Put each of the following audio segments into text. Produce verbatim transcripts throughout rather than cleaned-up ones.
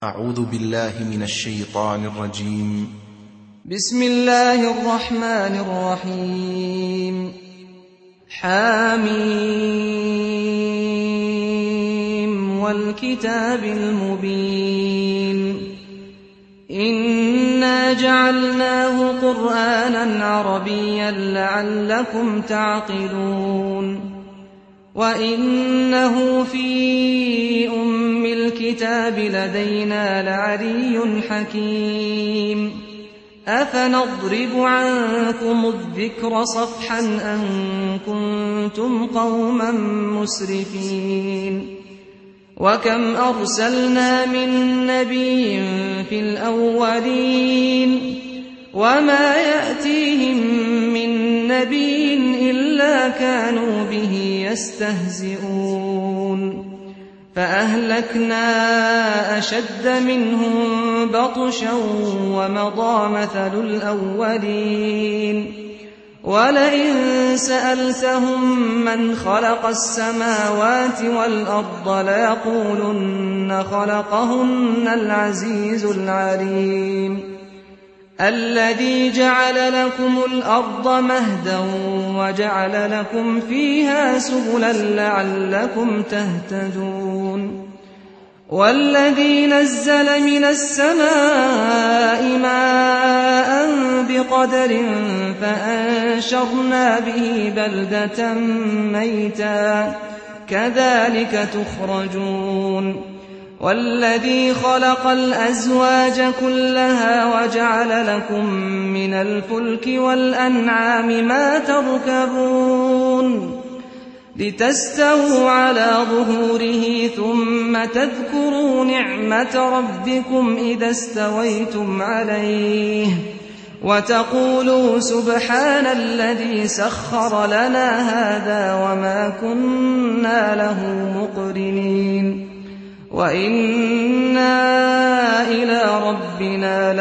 أعوذ بالله من الشيطان الرجيم. بسم الله الرحمن الرحيم. حاميم والكتاب المبين. إنا جعلناه قرآنا عربيا لعلكم تعقلون. وإنه في أم الكتاب لدينا لعلي حكيم. أفنضرب عنكم الذكر صفحا أن كنتم قوما مسرفين. وكم أرسلنا من نبي في الأولين وما يأتيهم من نبي إلا كانوا به يستهزئون. فأهلكنا أشد منهم بطشا ومضى مثل الأولين. ولئن سألتهم من خلق السماوات والأرض ليقولن خلقهن العزيز العليم. الذي جعل لكم الأرض مهدا وجعل لكم فيها سبلا لعلكم تهتدون. والذي نزل من السماء ماء بقدر فأنشرنا به بلدة ميتا كذلك تخرجون. والذي خلق الأزواج كلها وجعل لكم من الفلك والأنعام ما تركبون لتستووا على ظهوره ثم تذكروا نعمة ربكم إذا استويتم عليه وتقولوا سبحان الذي سخر لنا هذا وما كنا له مقرنين وإنا إلى ربنا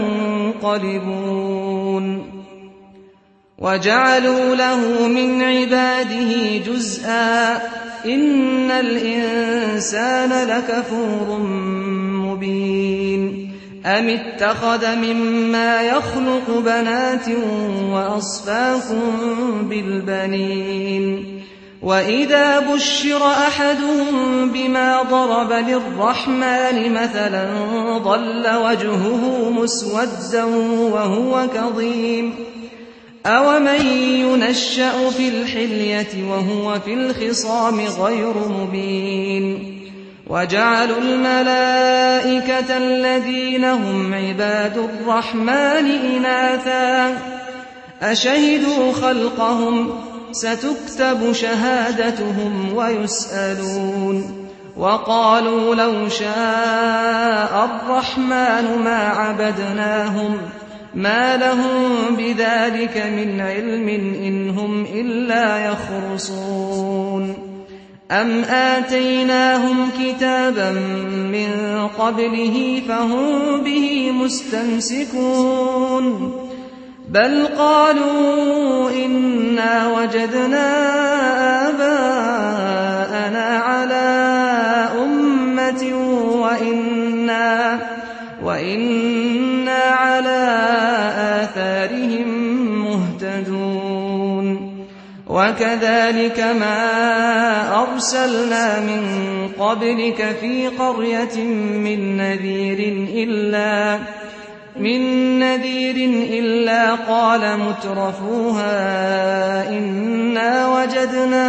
لمنقلبون. وجعلوا له من عباده جزءا إن الإنسان لكفور مبين. أم اتخذ مما يخلق بنات وأصفاكم بالبنين. وإذا بشر أحدهم بما ضرب للرحمن مثلا ظل وجهه مسودا وهو كظيم. أومن ينشأ في الحلية وهو في الخصام غير مبين. وجعلوا الملائكة الذين هم عباد الرحمن إناثا أشهدوا خلقهم ستكتب شهادتهم ويسألون. وقالوا لو شاء الرحمن ما عبدناهم ما لهم بذلك من علم إن هم إلا يخرصون. أم آتيناهم كتابا من قبله فهم به مستمسكون. بل قالوا إنا وجدنا آباءنا على أمة وإنا, وإنا على آثارهم مهتدون. وكذلك ما أرسلنا من قبلك في قرية من نذير إلا من نذير إلا قال مترفوها إنا وجدنا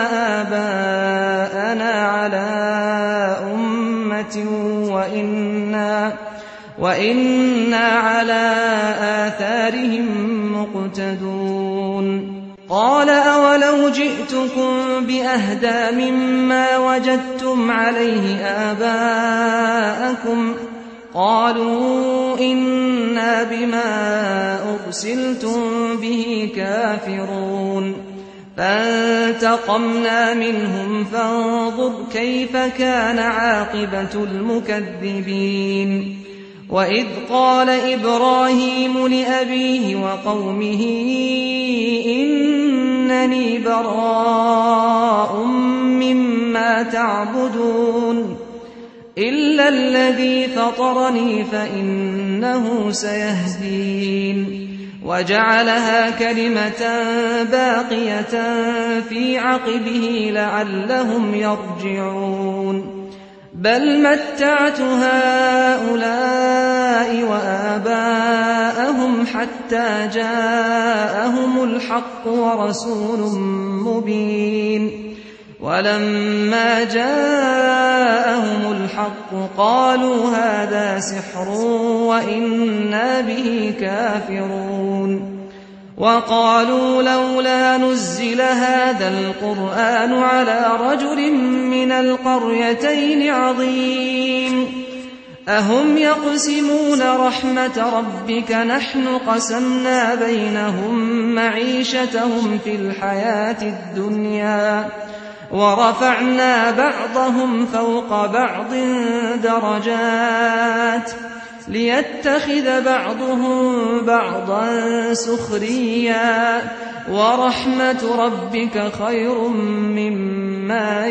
آباءنا على أمة وإنا, وإنا على آثارهم مقتدون. قال أولو جئتكم بأهدى مما وجدتم عليه آباءكم قالوا إنا بما أرسلتم به كافرون. فانتقمنا منهم فانظر كيف كان عاقبة المكذبين. وإذ قال إبراهيم لأبيه وقومه إنني براء مما تعبدون إلا الذي فطرني فإنه سيهدين وجعلها كلمة باقية في عقبه لعلهم يرجعون بل متعت هؤلاء وآباءهم حتى جاءهم الحق ورسول مبين ولما جاءهم الحق قالوا هذا سحر وإنا به كافرون وقالوا لولا نزل هذا القرآن على رجل من القريتين عظيم أهم يقسمون رحمة ربك نحن قسمنا بينهم معيشتهم في الحياة الدنيا ورفعنا بعضهم فوق بعض درجات ليتخذ بعضهم بعضا سخريا ورحمة ربك خير مما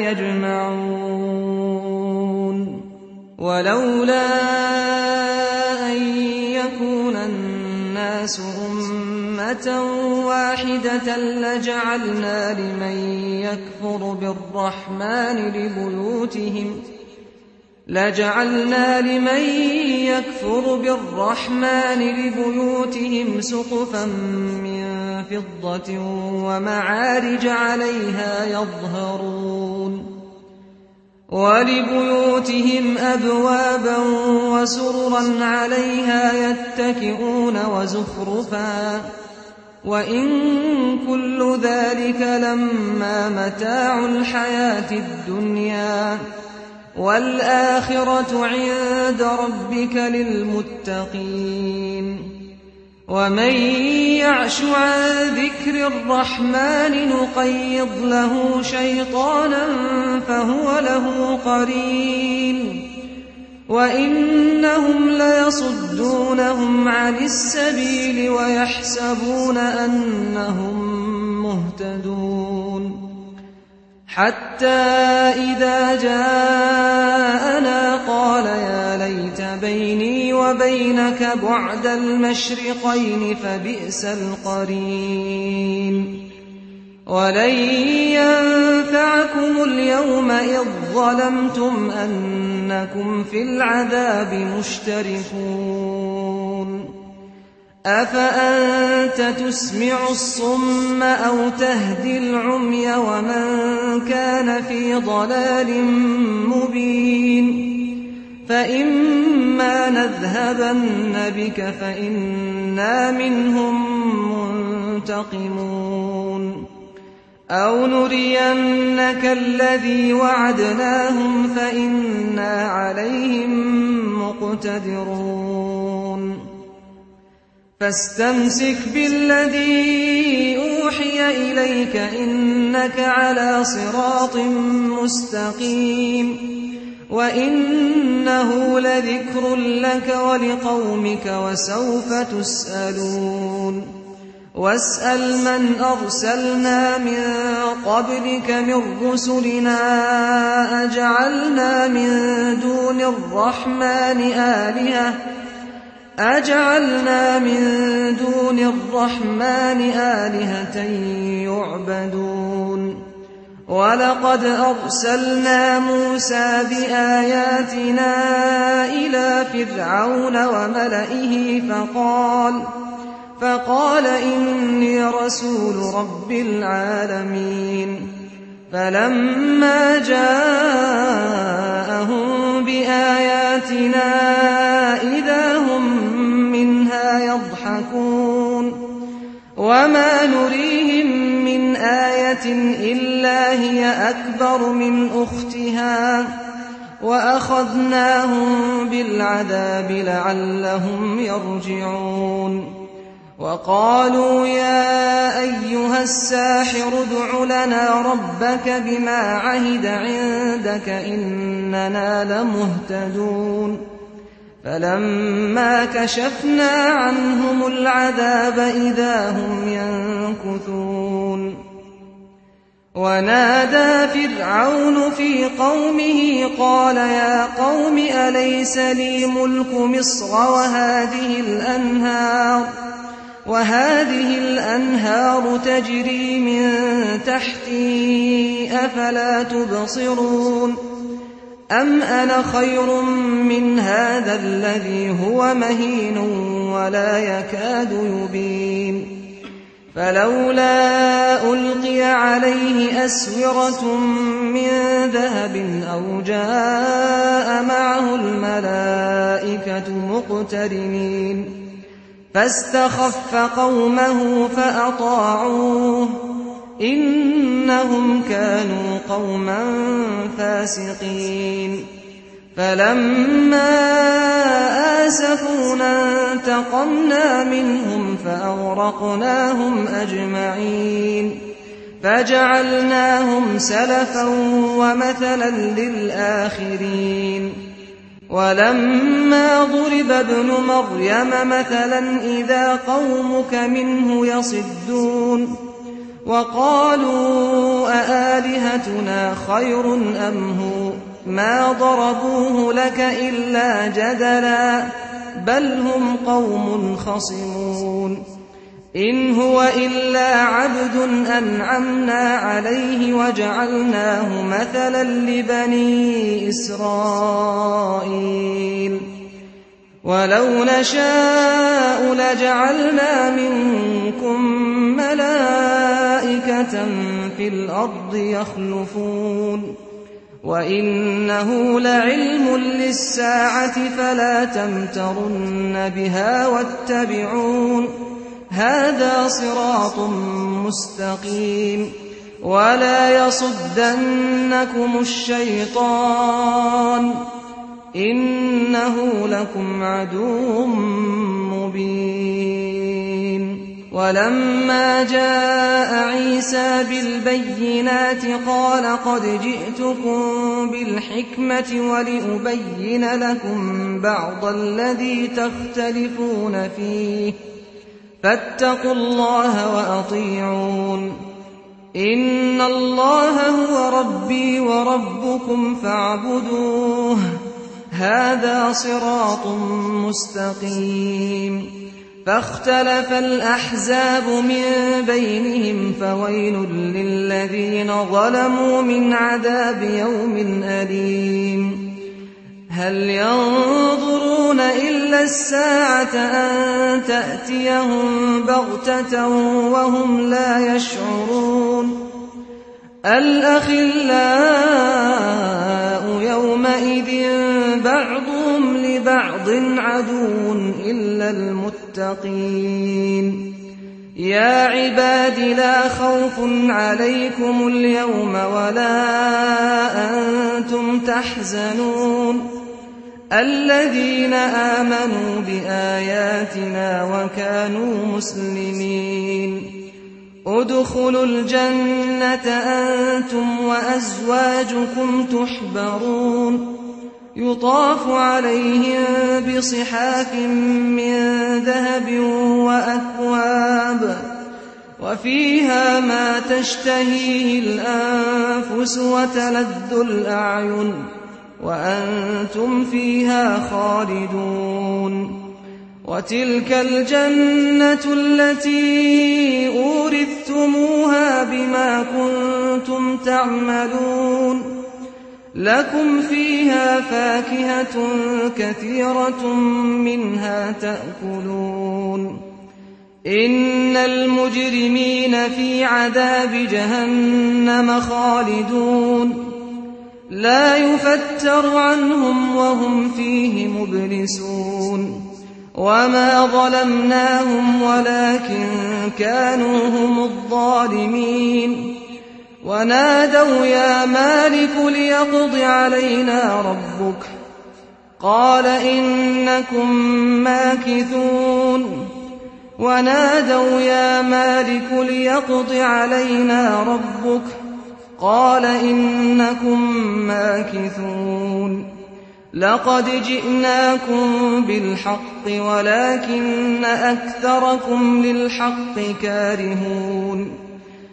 يجمعون ولولا أن يكون الناس أمة واحدة لجعلنا لمن يكفر بالرحمن لبيوتهم لجعلنا لمن يكفر بالرحمن لبيوتهم سقفا من فضة ومعارج عليها يظهرون ولبيوتهم أبوابا وسررا عليها يتكئون وزخرفا وإن كل ذلك لما متاع الحياة الدنيا والآخرة عند ربك للمتقين ومن يعش عن ذكر الرحمن نقيض له شيطانا فهو له قرين وإنهم ليصدونهم عن السبيل ويحسبون أنهم مهتدون حتى إذا جاءنا قال يا ليت بيني وبينك بعد المشرقين فبئس القرين ولن ينفعكم اليوم إذ ظلمتم أنكم في العذاب مشتركون أفأنت تسمع الصم أو تهدي العمي ومن كان في ضلال مبين فإما نذهبن بك فإنا منهم منتقمون أو نرينك الذي وعدناهم فإنا عليهم مقتدرون فاستمسك بالذي أوحي إليك إنك على صراط مستقيم وإنه لذكر لك ولقومك وسوف تسألون واسأل من أرسلنا من قبلك من رسلنا أجعلنا من دون الرحمن آلهة أجعلنا من دون الرحمن آلهة يعبدون ولقد أرسلنا موسى بآياتنا إلى فرعون وملئه فقال فقال إني رسول رب العالمين فلما جاءهم بآياتنا إذا هم منها يضحكون وما نريهم من آية إلا هي أكبر من أختها وأخذناهم بالعذاب لعلهم يرجعون وقالوا يا أيها الساحر ادع لنا ربك بما عهد عندك إننا لمهتدون فلما كشفنا عنهم العذاب إذا هم ينكثون ونادى فرعون في قومه قال يا قوم أليس لي ملك مصر وهذه الأنهار وهذه الأنهار تجري من تحتي أفلا تبصرون أم أنا خير من هذا الذي هو مهين ولا يكاد يبين فلولا ألقي عليه أسورة من ذهب أو جاء معه الملائكة مقترنين فاستخف قومه فأطاعوه إنهم كانوا قوما فاسقين فلما آسفونا انتقمنا منهم فأغرقناهم أجمعين فجعلناهم سلفا ومثلا للآخرين ولما ضرب ابن مريم مثلا إذا قومك منه يصدون وقالوا أآلهتنا خير أم هو ما ضربوه لك إلا جدلا بل هم قوم خصمون إن هو إلا عبد أنعمنا عليه وجعلناه مثلا لبني إسرائيل ولو نشاء لجعلنا منكم ملائكة في الأرض يخلفون وإنه لعلم للساعة فلا تمترن بها واتبعون هذا صراط مستقيم ولا يصدنكم الشيطان إنه لكم عدو مبين ولما جاء عيسى بالبينات قال قد جئتكم بالحكمة ولأبين لكم بعض الذي تختلفون فيه فاتقوا الله وأطيعون إن الله هو ربي وربكم فاعبدوه هذا صراط مستقيم فاختلف الأحزاب من بينهم فويل للذين ظلموا من عذاب يوم أليم هل ينظرون إلا الساعة أن تأتيهم بغتة وهم لا يشعرون الأخلاء يومئذ بعضهم لبعض عدو إلا المتقين يا عباد لا خوف عليكم اليوم ولا أنتم تحزنون الذين آمنوا بآياتنا وكانوا مسلمين ادخلوا الجنة أنتم وأزواجكم تحبرون يطاف عليهم بصحاف من ذهب وأكواب وفيها ما تشتهيه الأنفس وتلذ الأعين وأنتم فيها خالدون وتلك الجنة التي أورثتموها بما كنتم تعملون لكم فيها فاكهة كثيرة منها تأكلون إن المجرمين في عذاب جهنم خالدون لا يفتر عنهم وهم فيه مبلسون وما ظلمناهم ولكن كانوا هم الظالمين ونادوا يا مالك ليقض علينا ربك قال إنكم ماكثون ونادوا يا مالك ليقض علينا ربك قال إنكم ماكثون لقد جئناكم بالحق ولكن أكثركم للحق كارهون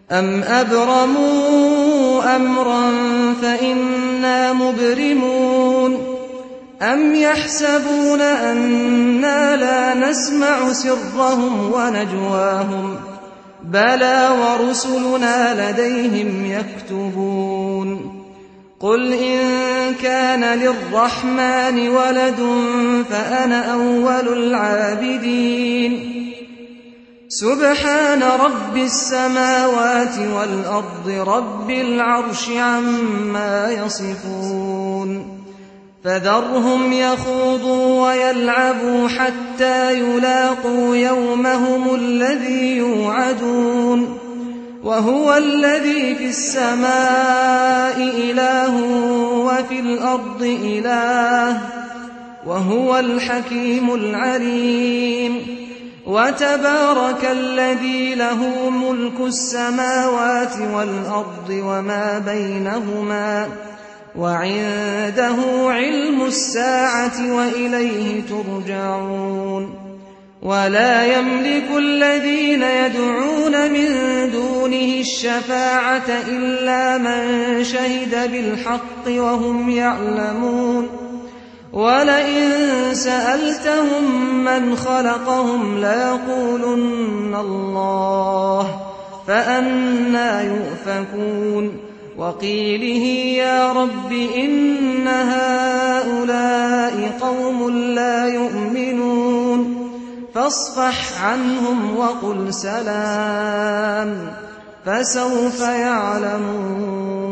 أَمْ أَبْرَمُوا أَمْرًا فَإِنَّا مُبْرِمُونَ أَمْ يَحْسَبُونَ أَنَّا لَا نَسْمَعُ سِرَّهُمْ وَنَجْوَاهُمْ بَلَىٰ وَرُسُلُنَا لَدَيْهِمْ يَكْتُبُونَ قُلْ إِن كَانَ لِلرَّحْمَٰنِ وَلَدٌ فَأَنَا أَوَّلُ الْعَابِدِينَ سُبْحَانَ رَبِّ السَّمَاوَاتِ وَالْأَرْضِ رَبِّ الْعَرْشِ عَمَّا يَصِفُونَ فَذَرْهُمْ يَخُوضُوا وَيَلْعَبُوا حَتَّىٰ يُلَاقُوا يَوْمَهُمُ الَّذِي يُوعَدُونَ وَهُوَ الَّذِي فِي السَّمَاءِ إِلَٰهٌ وَفِي الْأَرْضِ إِلَٰهٌ وَهُوَ الْحَكِيمُ الْعَلِيمُ وَتَبَارَكَ الَّذِي لَهُ مُلْكُ السَّمَاوَاتِ وَالْأَرْضِ وَمَا بَيْنَهُمَا وَعِندَهُ عِلْمُ السَّاعَةِ وَإِلَيْهِ تُرْجَعُونَ وَلَا يَمْلِكُ الَّذِينَ يَدْعُونَ مِن دُونِهِ الشَّفَاعَةَ إِلَّا مَن شَهِدَ بِالْحَقِّ وَهُمْ يَعْلَمُونَ وَلَئِن سَأَلْتَهُم مَّنْ خَلَقَهُمْ لَيَقُولُنَّ اللَّهُ فَأَنَّىٰ يُؤْفَكُونَ وَقِيلِهِ يَا رَبِّ إِنَّ هَٰؤُلَاءِ قَوْمٌ لَّا يُؤْمِنُونَ فَاصْفَحْ عَنْهُمْ وَقُلْ سَلَامٌ فَسَوْفَ يَعْلَمُونَ